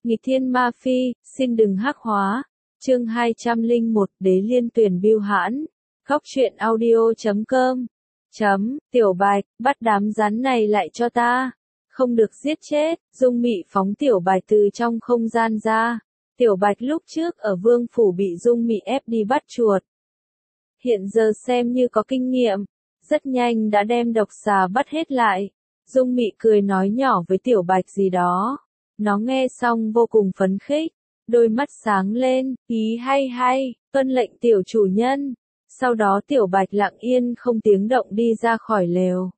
Nghịch thiên ma phi, xin đừng hắc hóa. Chương 201, Đế Liên tuyển Bưu Hãn. Góc truyện audio.com. Tiểu Bạch, bắt đám rắn này lại cho ta. Không được giết chết. Dung Mị phóng Tiểu Bạch từ trong không gian ra. Tiểu Bạch lúc trước ở Vương phủ bị Dung Mị ép đi bắt chuột. Hiện giờ xem như có kinh nghiệm, rất nhanh đã đem độc xà bắt hết lại. Dung Mị cười nói nhỏ với Tiểu Bạch gì đó. Nó nghe xong vô cùng phấn khích, đôi mắt sáng lên, ý hay, tuân lệnh tiểu chủ nhân. Sau đó Tiểu Bạch lặng yên không tiếng động đi ra khỏi lều.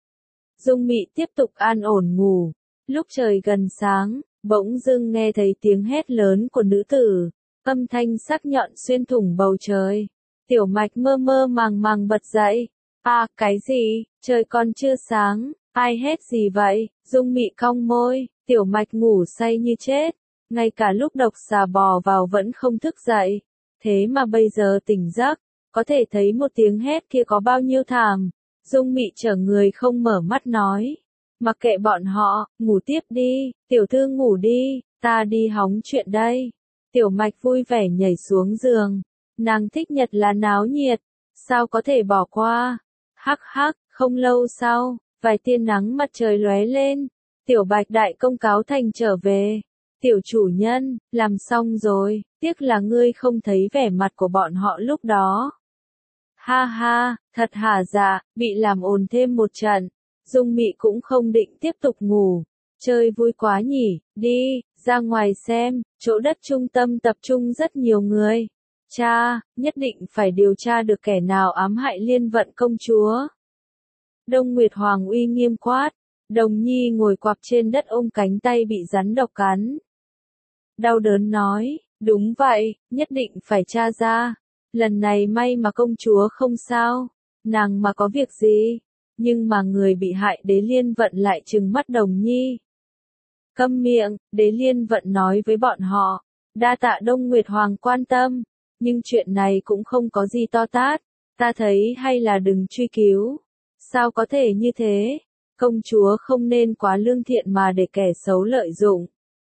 Dung Mị tiếp tục an ổn ngủ. Lúc trời gần sáng, bỗng dưng nghe thấy tiếng hét lớn của nữ tử, âm thanh sắc nhọn xuyên thủng bầu trời. Tiểu Mạch mơ mơ màng bật dậy. À, cái gì, trời còn chưa sáng, ai hét gì vậy? Dung Mị cong môi, Tiểu Mạch ngủ say như chết, ngay cả lúc độc xà bò vào vẫn không thức dậy. Thế mà bây giờ tỉnh giấc, có thể thấy một tiếng hét kia có bao nhiêu thảm. Dung Mị trở người không mở mắt nói, mặc kệ bọn họ, ngủ tiếp đi, tiểu thư ngủ đi, ta đi hóng chuyện đây. Tiểu Mạch vui vẻ nhảy xuống giường, nàng thích nhất là náo nhiệt, sao có thể bỏ qua. Hắc hắc, không lâu sau, vài tia nắng mặt trời lóe lên, Tiểu Bạch đại công cáo thành trở về. Tiểu chủ nhân, làm xong rồi, tiếc là ngươi không thấy vẻ mặt của bọn họ lúc đó. Ha ha, thật hả dạ, bị làm ồn thêm một trận. Dung Mị cũng không định tiếp tục ngủ. Chơi vui quá nhỉ, đi, ra ngoài xem, chỗ đất trung tâm tập trung rất nhiều người. Cha, nhất định phải điều tra được kẻ nào ám hại Liên Vận công chúa. Đông Nguyệt Hoàng uy nghiêm quát. Đồng Nhi ngồi quặp trên đất ôm cánh tay bị rắn độc cắn. Đau đớn nói, đúng vậy, nhất định phải tra ra. Lần này may mà công chúa không sao, nàng mà có việc gì. Nhưng mà người bị hại Đế Liên Vận lại trừng mắt Đồng Nhi. Câm miệng, Đế Liên Vận nói với bọn họ. Đa tạ Đông Nguyệt Hoàng quan tâm, nhưng chuyện này cũng không có gì to tát. Ta thấy hay là đừng truy cứu. Sao có thể như thế? Công chúa không nên quá lương thiện mà để kẻ xấu lợi dụng.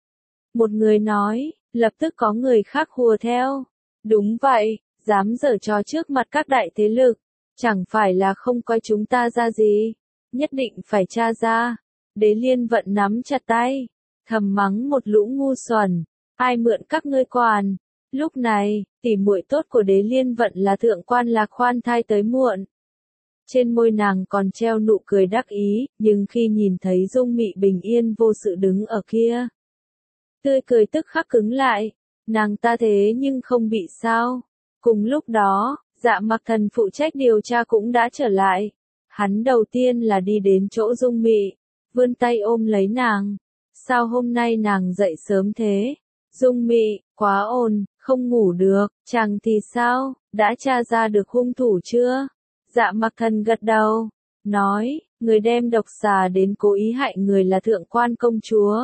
Một người nói, lập tức có người khác hùa theo. Đúng vậy, dám giở trò trước mặt các đại thế lực, chẳng phải là không coi chúng ta ra gì. Nhất định phải tra ra. Đế Liên Vận nắm chặt tay, thầm mắng một lũ ngu xuẩn. Ai mượn các ngươi quản? Lúc này, tỉ muội tốt của Đế Liên Vận là Thượng Quan Lạc khoan thai tới muộn. Trên môi nàng còn treo nụ cười đắc ý, nhưng khi nhìn thấy Dung Mị bình yên vô sự đứng ở kia, tươi cười tức khắc cứng lại. Nàng ta thế nhưng không bị sao. Cùng lúc đó, Dạ Mặc Thần phụ trách điều tra cũng đã trở lại. Hắn đầu tiên là đi đến chỗ Dung Mị, vươn tay ôm lấy nàng. Sao hôm nay nàng dậy sớm thế? Dung Mị, quá ồn, không ngủ được. Chàng thì sao, đã tra ra được hung thủ chưa? Dạ Mặc Thần gật đầu, nói, người đem độc xà đến cố ý hại người là Thượng Quan công chúa.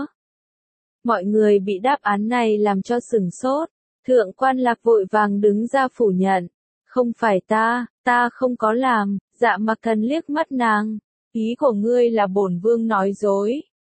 Mọi người bị đáp án này làm cho sửng sốt. Thượng Quan Lạc vội vàng đứng ra phủ nhận. Không phải ta không có làm. Dạ Mặc Thần liếc mắt nàng. Ý của ngươi là bổn vương nói dối.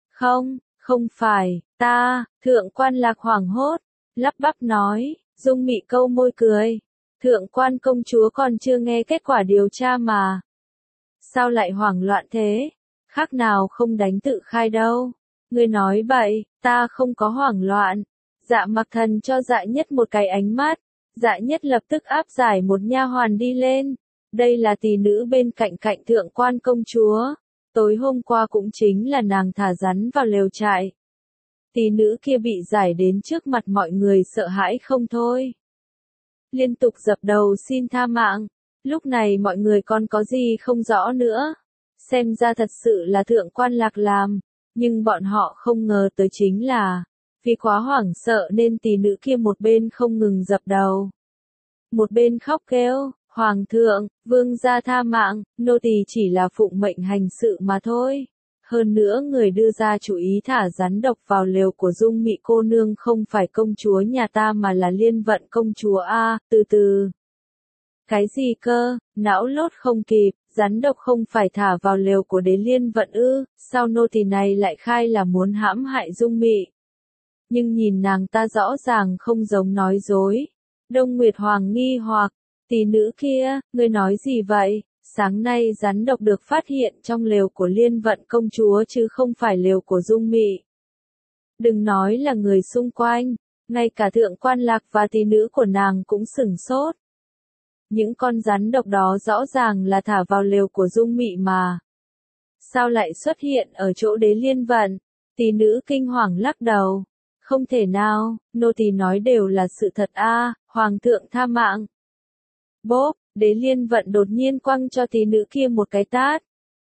Không phải, ta. Thượng Quan Lạc hoảng hốt, lắp bắp nói. Dung Mị câu môi cười. Thượng Quan công chúa còn chưa nghe kết quả điều tra mà. Sao lại hoảng loạn thế? Khác nào không đánh tự khai đâu. Ngươi nói bậy, ta không có hoảng loạn. Dạ Mặc Thần cho Dạ Nhất một cái ánh mắt. Dạ Nhất lập tức áp giải một nha hoàn đi lên. Đây là tỷ nữ bên cạnh Thượng Quan công chúa. Tối hôm qua cũng chính là nàng thả rắn vào lều trại. Tỷ nữ kia bị giải đến trước mặt mọi người sợ hãi không thôi. Liên tục dập đầu xin tha mạng. Lúc này mọi người còn có gì không rõ nữa. Xem ra thật sự là Thượng Quan Lạc làm. Nhưng bọn họ không ngờ tới chính là, vì quá hoảng sợ nên tỷ nữ kia một bên không ngừng dập đầu, một bên khóc kêu, Hoàng thượng, vương gia tha mạng, nô tỳ chỉ là phụng mệnh hành sự mà thôi. Hơn nữa người đưa ra chủ ý thả rắn độc vào lều của Dung Mị cô nương không phải công chúa nhà ta mà là Liên Vận công chúa a. Từ. Cái gì cơ, não lốt không kịp, rắn độc không phải thả vào lều của Đế Liên Vận ư, sao nô tỳ này lại khai là muốn hãm hại Dung Mị? nhưng nhìn nàng ta rõ ràng không giống nói dối. Đông Nguyệt Hoàng nghi hoặc, tỷ nữ kia, ngươi nói gì vậy? Sáng nay rắn độc được phát hiện trong lều của Liên Vận công chúa chứ không phải lều của Dung Mị. Đừng nói là người xung quanh, ngay cả thượng quan lạc và tỷ nữ của nàng cũng sửng sốt. Những con rắn độc đó rõ ràng là thả vào lều của Dung Mị mà. Sao lại xuất hiện ở chỗ Đế Liên Vận? Tỷ nữ kinh hoàng lắc đầu. Không thể nào, nô tỳ nói đều là sự thật a, Hoàng thượng tha mạng. Bốp, Đế Liên Vận đột nhiên quăng cho tỷ nữ kia một cái tát.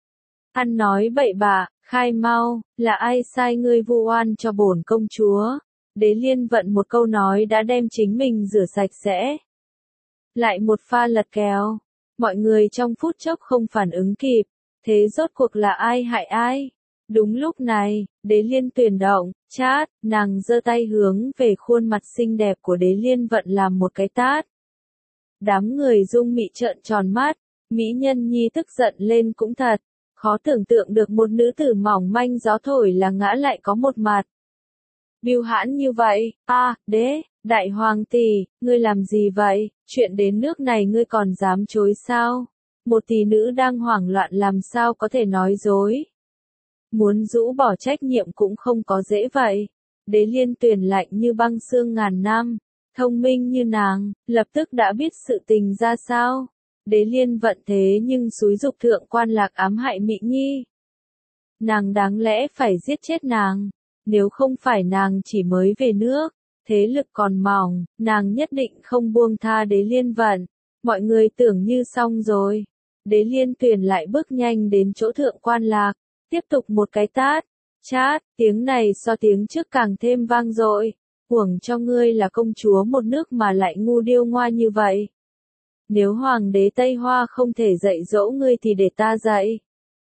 Ăn nói bậy bạ, khai mau, là ai sai ngươi vu oan cho bổn công chúa? Đế Liên Vận một câu nói đã đem chính mình rửa sạch sẽ. Lại một pha lật kèo, mọi người trong phút chốc không phản ứng kịp, thế rốt cuộc là ai hại ai? Đúng lúc này, Đế Liên Tuyền động, chát, nàng giơ tay hướng về khuôn mặt xinh đẹp của Đế Liên Vận làm một cái tát. Đám người Dung Mị trợn tròn mắt, mỹ nhân nhi tức giận lên cũng thật, khó tưởng tượng được một nữ tử mỏng manh gió thổi là ngã lại có một mặt. Bưu hãn như vậy, đế, đại hoàng tỷ, ngươi làm gì vậy, chuyện đến nước này ngươi còn dám chối sao? Một tỷ nữ đang hoảng loạn làm sao có thể nói dối. Muốn rũ bỏ trách nhiệm cũng không có dễ vậy. Đế Liên Tuyền lạnh như băng xương ngàn năm, thông minh như nàng, lập tức đã biết sự tình ra sao. Đế Liên Vận thế nhưng xúi giục thượng quan lạc ám hại Mị Nhi. Nàng đáng lẽ phải giết chết nàng, nếu không phải nàng chỉ mới về nước, thế lực còn mỏng, nàng nhất định không buông tha Đế Liên Vận. Mọi người tưởng như xong rồi. Đế Liên Tuyền lại bước nhanh đến chỗ thượng quan lạc, tiếp tục một cái tát. Chát, tiếng này so tiếng trước càng thêm vang dội. Uổng cho ngươi là công chúa một nước mà lại ngu điêu ngoa như vậy. Nếu hoàng đế Tây Hoa không thể dạy dỗ ngươi thì để ta dạy.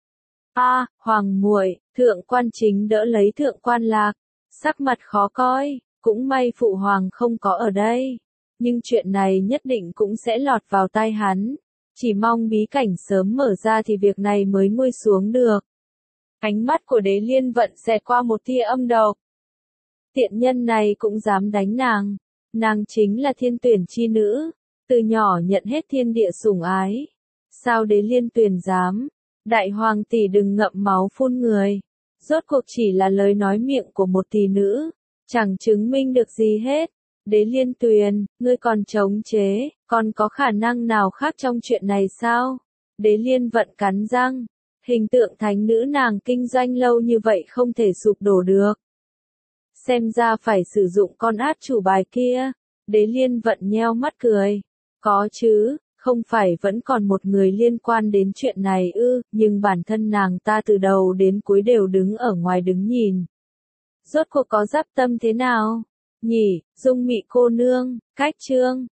Hoàng muội, thượng quan chính đỡ lấy thượng quan lạc, sắc mặt khó coi, cũng may phụ hoàng không có ở đây. Nhưng chuyện này nhất định cũng sẽ lọt vào tai hắn. Chỉ mong bí cảnh sớm mở ra thì việc này mới nguôi xuống được. Ánh mắt của Đế Liên Vận xẹt qua một tia âm độc. Tiện nhân này cũng dám đánh nàng. Nàng chính là thiên tuyển chi nữ, từ nhỏ nhận hết thiên địa sủng ái. Sao Đế Liên Tuyền dám? Đại hoàng tỷ đừng ngậm máu phun người. Rốt cuộc chỉ là lời nói miệng của một tỷ nữ, chẳng chứng minh được gì hết. Đế Liên Tuyền, ngươi còn chống chế, còn có khả năng nào khác trong chuyện này sao? Đế Liên Vận cắn răng, hình tượng thánh nữ nàng kinh doanh lâu như vậy không thể sụp đổ được. Xem ra phải sử dụng con át chủ bài kia. Đế Liên Vận nheo mắt cười. Có chứ, không phải vẫn còn một người liên quan đến chuyện này ư, nhưng bản thân nàng ta từ đầu đến cuối đều đứng ở ngoài đứng nhìn. Rốt cuộc có giáp tâm thế nào? Nhỉ, Dung Mị cô nương, cách chương.